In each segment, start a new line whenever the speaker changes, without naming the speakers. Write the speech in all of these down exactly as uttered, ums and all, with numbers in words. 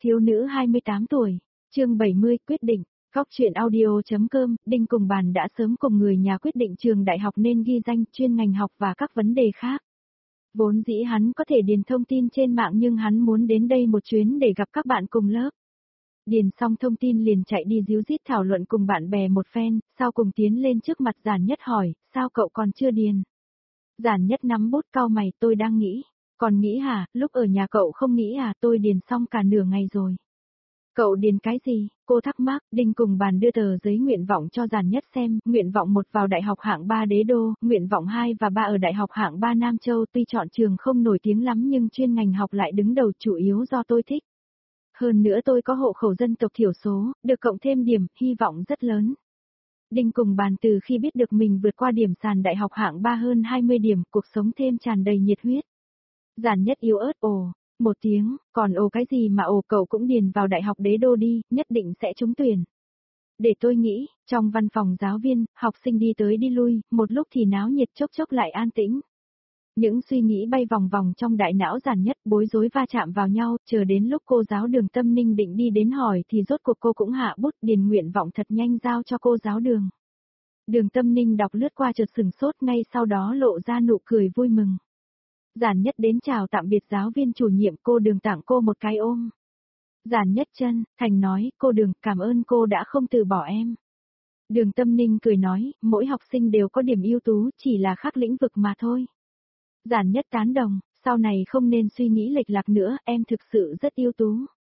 Thiếu nữ hai mươi tám tuổi, chương bảy mươi quyết định, góc truyện audio.com, Đinh cùng bàn đã sớm cùng người nhà quyết định trường đại học nên ghi danh, chuyên ngành học và các vấn đề khác. Vốn dĩ hắn có thể điền thông tin trên mạng nhưng hắn muốn đến đây một chuyến để gặp các bạn cùng lớp. Điền xong thông tin liền chạy đi díu dít thảo luận cùng bạn bè một phen, sau cùng tiến lên trước mặt Giản Nhất hỏi, sao cậu còn chưa điền? Giản Nhất nắm bút cau mày, tôi đang nghĩ. Còn nghĩ hả, lúc ở nhà cậu không nghĩ à, tôi điền xong cả nửa ngày rồi. Cậu điền cái gì? Cô thắc mắc. Đinh cùng bàn đưa tờ giấy nguyện vọng cho Giản Nhất xem, nguyện vọng một vào đại học hạng ba Đế Đô, nguyện vọng hai và ba ở đại học hạng ba Nam Châu, tuy chọn trường không nổi tiếng lắm nhưng chuyên ngành học lại đứng đầu chủ yếu do tôi thích. Hơn nữa tôi có hộ khẩu dân tộc thiểu số, được cộng thêm điểm, hy vọng rất lớn. Đinh cùng bàn từ khi biết được mình vượt qua điểm sàn đại học hạng ba hơn hai mươi điểm, cuộc sống thêm tràn đầy nhiệt huyết. Giản Nhất yếu ớt ồ, một tiếng, còn ồ cái gì mà ồ, cậu cũng điền vào đại học Đế Đô đi, nhất định sẽ trúng tuyển. Để tôi nghĩ, trong văn phòng giáo viên, học sinh đi tới đi lui, một lúc thì náo nhiệt chốc chốc lại an tĩnh. Những suy nghĩ bay vòng vòng trong đại não Giản Nhất, bối rối va chạm vào nhau, chờ đến lúc cô giáo Đường Tâm Ninh định đi đến hỏi thì rốt cuộc cô cũng hạ bút điền nguyện vọng thật nhanh giao cho cô giáo Đường. Đường Tâm Ninh đọc lướt qua chợt sừng sốt, ngay sau đó lộ ra nụ cười vui mừng. Giản Nhất đến chào tạm biệt giáo viên chủ nhiệm, cô Đường tặng cô một cái ôm. Giản Nhất chân thành nói, cô Đường, cảm ơn cô đã không từ bỏ em. Đường Tâm Ninh cười nói, mỗi học sinh đều có điểm ưu tú, chỉ là khác lĩnh vực mà thôi. Giản Nhất tán đồng, sau này không nên suy nghĩ lệch lạc nữa, em thực sự rất ưu tú.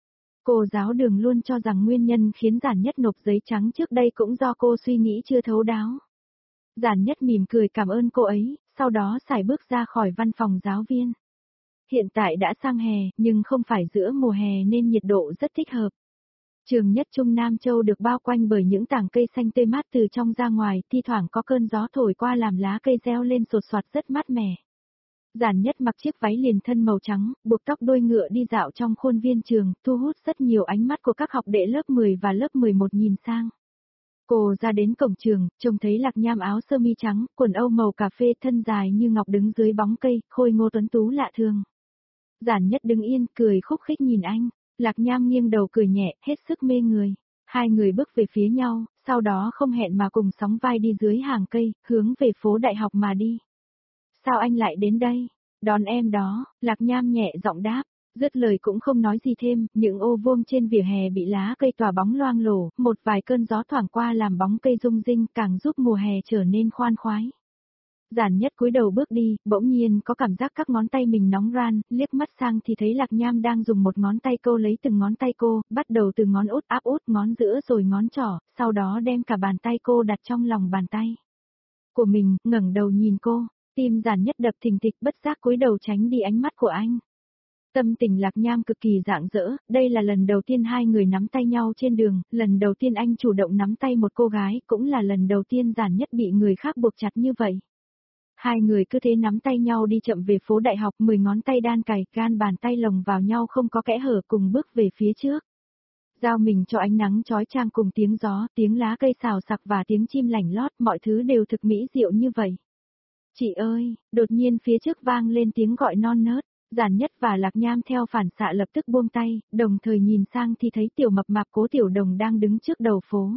Cô giáo Đường luôn cho rằng nguyên nhân khiến Giản Nhất nộp giấy trắng trước đây cũng do cô suy nghĩ chưa thấu đáo. Giản Nhất mỉm cười cảm ơn cô ấy, sau đó sải bước ra khỏi văn phòng giáo viên. Hiện tại đã sang hè, nhưng không phải giữa mùa hè nên nhiệt độ rất thích hợp. Trường Nhất Trung Nam Châu được bao quanh bởi những tảng cây xanh tươi mát từ trong ra ngoài, thi thoảng có cơn gió thổi qua làm lá cây reo lên sột soạt rất mát mẻ. Giản Nhất mặc chiếc váy liền thân màu trắng, buộc tóc đuôi ngựa đi dạo trong khuôn viên trường, thu hút rất nhiều ánh mắt của các học đệ lớp mười và lớp mười một nhìn sang. Cô ra đến cổng trường, trông thấy Lạc Nham áo sơ mi trắng, quần âu màu cà phê, thân dài như ngọc đứng dưới bóng cây, khôi ngô tuấn tú lạ thường. Giản Nhất đứng yên, cười khúc khích nhìn anh. Lạc Nham nghiêng đầu cười nhẹ, hết sức mê người. Hai người bước về phía nhau, sau đó không hẹn mà cùng sóng vai đi dưới hàng cây, hướng về phố đại học mà đi. Sao anh lại đến đây? Đón em đó, Lạc Nham nhẹ giọng đáp. Dứt lời cũng không nói gì thêm, những ô vuông trên vỉa hè bị lá cây tỏa bóng loang lổ, một vài cơn gió thoảng qua làm bóng cây rung rinh càng giúp mùa hè trở nên khoan khoái. Giản Nhất cúi đầu bước đi, bỗng nhiên có cảm giác các ngón tay mình nóng ran, liếc mắt sang thì thấy Lạc Nham đang dùng một ngón tay câu lấy từng ngón tay cô, bắt đầu từ ngón út áp út, ngón giữa rồi ngón trỏ, sau đó đem cả bàn tay cô đặt trong lòng bàn tay của mình, ngẩng đầu nhìn cô, tim Giản Nhất đập thình thịch, bất giác cúi đầu tránh đi ánh mắt của anh. Tâm tình Lạc Nham cực kỳ rạng rỡ, đây là lần đầu tiên hai người nắm tay nhau trên đường, lần đầu tiên anh chủ động nắm tay một cô gái, cũng là lần đầu tiên Giản Nhất bị người khác buộc chặt như vậy. Hai người cứ thế nắm tay nhau đi chậm về phố đại học, mười ngón tay đan cài, gan bàn tay lồng vào nhau không có kẽ hở, cùng bước về phía trước. Giao mình cho ánh nắng chói chang cùng tiếng gió, tiếng lá cây xào xạc và tiếng chim lảnh lót, mọi thứ đều thực mỹ diệu như vậy. Chị ơi, đột nhiên phía trước vang lên tiếng gọi non nớt. Giản Nhất và Lạc Nham theo phản xạ lập tức buông tay, đồng thời nhìn sang thì thấy tiểu mập mạp Cố Tiểu Đồng đang đứng trước đầu phố.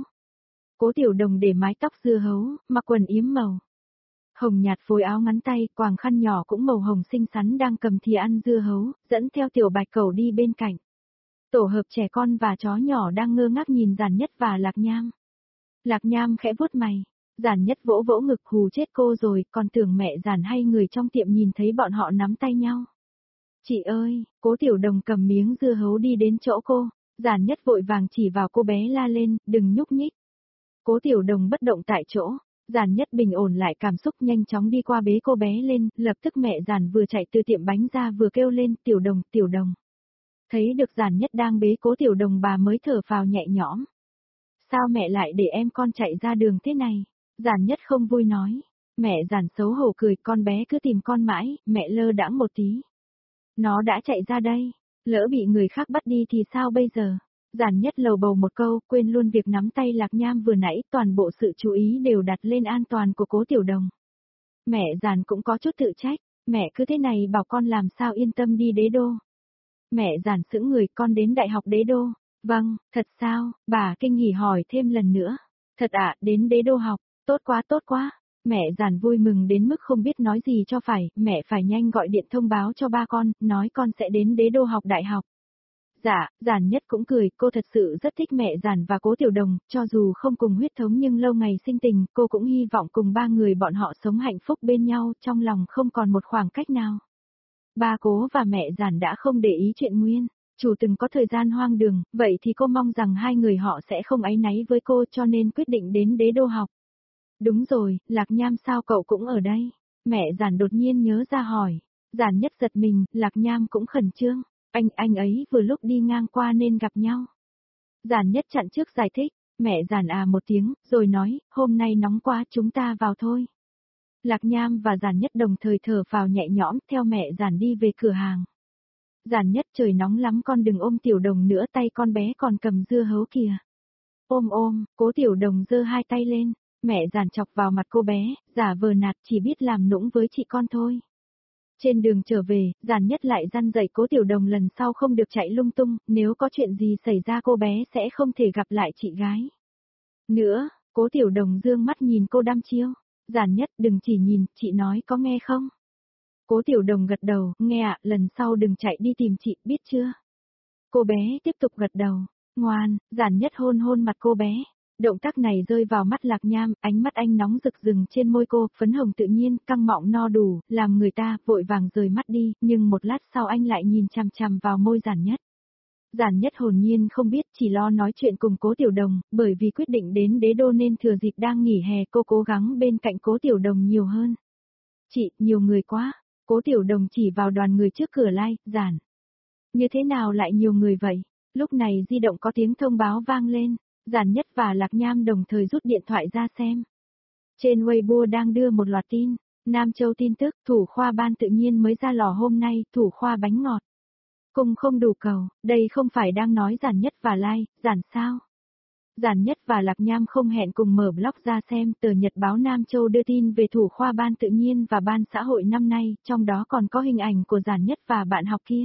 Cố Tiểu Đồng để mái tóc dưa hấu, mặc quần yếm màu hồng nhạt phối áo ngắn tay, quàng khăn nhỏ cũng màu hồng xinh xắn đang cầm thìa ăn dưa hấu, dẫn theo tiểu bạch cẩu đi bên cạnh. Tổ hợp trẻ con và chó nhỏ đang ngơ ngác nhìn Giản Nhất và Lạc Nham. Lạc Nham khẽ vuốt mày. Giản Nhất vỗ vỗ ngực, hù chết cô rồi, còn tưởng mẹ Giản hay người trong tiệm nhìn thấy bọn họ nắm tay nhau. Chị ơi, Cố Tiểu Đồng cầm miếng dưa hấu đi đến chỗ cô, Giản Nhất vội vàng chỉ vào cô bé la lên, đừng nhúc nhích. Cố Tiểu Đồng bất động tại chỗ, Giản Nhất bình ổn lại cảm xúc nhanh chóng đi qua bế cô bé lên, lập tức mẹ Giản vừa chạy từ tiệm bánh ra vừa kêu lên, Tiểu Đồng, Tiểu Đồng. Thấy được Giản Nhất đang bế Cố Tiểu Đồng bà mới thở phào nhẹ nhõm. Sao mẹ lại để em con chạy ra đường thế này? Giản Nhất không vui nói. Mẹ Giản xấu hổ cười, con bé cứ tìm con mãi, mẹ lơ đãng một tí. Nó đã chạy ra đây, lỡ bị người khác bắt đi thì sao bây giờ? Giản Nhất lầu bầu một câu, quên luôn việc nắm tay Lạc Nham vừa nãy, toàn bộ sự chú ý đều đặt lên an toàn của Cố Tiểu Đồng. Mẹ Giản cũng có chút tự trách, mẹ cứ thế này bảo con làm sao yên tâm đi Đế Đô. Mẹ giản sững người, con đến đại học đế đô. Vâng, thật sao, bà kinh hỉ hỏi thêm lần nữa. Thật ạ, đến đế đô học, tốt quá tốt quá. Mẹ giản vui mừng đến mức không biết nói gì cho phải, mẹ phải nhanh gọi điện thông báo cho ba con, nói con sẽ đến đế đô học đại học. Dạ, giản nhất cũng cười, cô thật sự rất thích mẹ giản và cố tiểu đồng, cho dù không cùng huyết thống nhưng lâu ngày sinh tình, cô cũng hy vọng cùng ba người bọn họ sống hạnh phúc bên nhau, trong lòng không còn một khoảng cách nào. Ba cố và mẹ giản đã không để ý chuyện Nguyên, chủ từng có thời gian hoang đường, vậy thì cô mong rằng hai người họ sẽ không áy náy với cô cho nên quyết định đến đế đô học. Đúng rồi, Lạc Nham sao cậu cũng ở đây? Mẹ giản đột nhiên nhớ ra hỏi. Giản nhất giật mình, Lạc Nham cũng khẩn trương. Anh, anh ấy vừa lúc đi ngang qua nên gặp nhau. Giản nhất chặn trước giải thích, mẹ giản à một tiếng, rồi nói, hôm nay nóng quá chúng ta vào thôi. Lạc Nham và giản nhất đồng thời thở phào nhẹ nhõm theo mẹ giản đi về cửa hàng. Giản nhất trời nóng lắm con đừng ôm tiểu đồng nữa tay con bé còn cầm dưa hấu kìa. Ôm ôm, cố tiểu đồng giơ hai tay lên, mẹ giản chọc vào mặt cô bé, giả vờ nạt chỉ biết làm nũng với chị con thôi. Trên đường trở về, giản nhất lại dặn dạy cố tiểu đồng lần sau không được chạy lung tung, nếu có chuyện gì xảy ra cô bé sẽ không thể gặp lại chị gái. Nữa, cố tiểu đồng dương mắt nhìn cô đăm chiêu, giản nhất đừng chỉ nhìn, chị nói có nghe không? Cố tiểu đồng gật đầu, nghe ạ, lần sau đừng chạy đi tìm chị, biết chưa? Cô bé tiếp tục gật đầu, ngoan, giản nhất hôn hôn mặt cô bé. Động tác này rơi vào mắt Lạc Nham, ánh mắt anh nóng rực rừng trên môi cô, phấn hồng tự nhiên, căng mọng no đủ, làm người ta vội vàng rời mắt đi, nhưng một lát sau anh lại nhìn chằm chằm vào môi giản nhất. Giản nhất hồn nhiên không biết, chỉ lo nói chuyện cùng cố tiểu đồng, bởi vì quyết định đến đế đô nên thừa dịp đang nghỉ hè cô cố gắng bên cạnh cố tiểu đồng nhiều hơn. Chị, nhiều người quá, cố tiểu đồng chỉ vào đoàn người trước cửa lai, giản. Như thế nào lại nhiều người vậy? Lúc này di động có tiếng thông báo vang lên. Giản nhất và Lạc Nham đồng thời rút điện thoại ra xem. Trên Weibo đang đưa một loạt tin, Nam Châu tin tức, thủ khoa ban tự nhiên mới ra lò hôm nay, thủ khoa bánh ngọt. Cùng không đủ cầu, đây không phải đang nói giản nhất và Lai, giản sao? Giản nhất và Lạc Nham không hẹn cùng mở blog ra xem, tờ Nhật báo Nam Châu đưa tin về thủ khoa ban tự nhiên và ban xã hội năm nay, trong đó còn có hình ảnh của giản nhất và bạn học kia.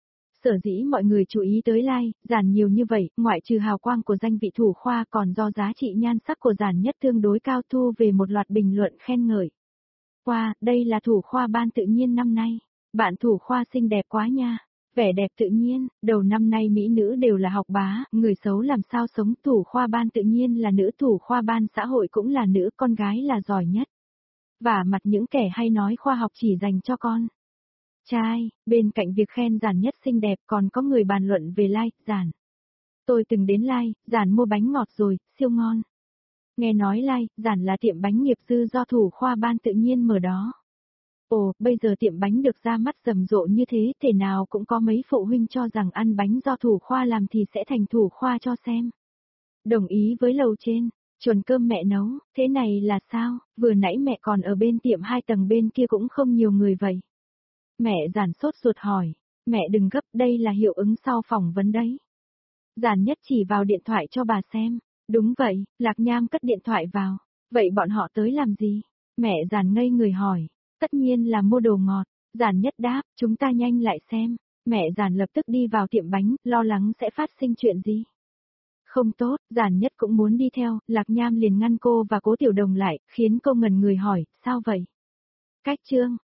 Sở dĩ mọi người chú ý tới Lai, giản nhiều như vậy, ngoại trừ hào quang của danh vị thủ khoa còn do giá trị nhan sắc của giản nhất tương đối cao thu về một loạt bình luận khen ngợi. Wow, đây là thủ khoa ban tự nhiên năm nay. Bạn thủ khoa xinh đẹp quá nha. Vẻ đẹp tự nhiên, đầu năm nay mỹ nữ đều là học bá, người xấu làm sao sống, thủ khoa ban tự nhiên là nữ, thủ khoa ban xã hội cũng là nữ, con gái là giỏi nhất. Và mặt những kẻ hay nói khoa học chỉ dành cho con trai, bên cạnh việc khen giản nhất xinh đẹp còn có người bàn luận về Lai, giản. Tôi từng đến Lai, giản mua bánh ngọt rồi, siêu ngon. Nghe nói Lai, giản là tiệm bánh nghiệp dư do thủ khoa ban tự nhiên mở đó. Ồ, bây giờ tiệm bánh được ra mắt rầm rộ như thế, thể nào cũng có mấy phụ huynh cho rằng ăn bánh do thủ khoa làm thì sẽ thành thủ khoa cho xem. Đồng ý với lầu trên, chuẩn cơm mẹ nấu, thế này là sao, vừa nãy mẹ còn ở bên tiệm hai tầng bên kia cũng không nhiều người vậy. Mẹ giản sốt ruột hỏi, mẹ đừng gấp, đây là hiệu ứng sau phỏng vấn đấy. Giản nhất chỉ vào điện thoại cho bà xem, đúng vậy, Lạc Nham cất điện thoại vào, vậy bọn họ tới làm gì? Mẹ giản ngây người hỏi, tất nhiên là mua đồ ngọt, giản nhất đáp, chúng ta nhanh lại xem, mẹ giản lập tức đi vào tiệm bánh, lo lắng sẽ phát sinh chuyện gì. Không tốt, giản nhất cũng muốn đi theo, Lạc Nham liền ngăn cô và cố tiểu đồng lại, khiến cô ngẩn người hỏi, sao vậy? Cách trương,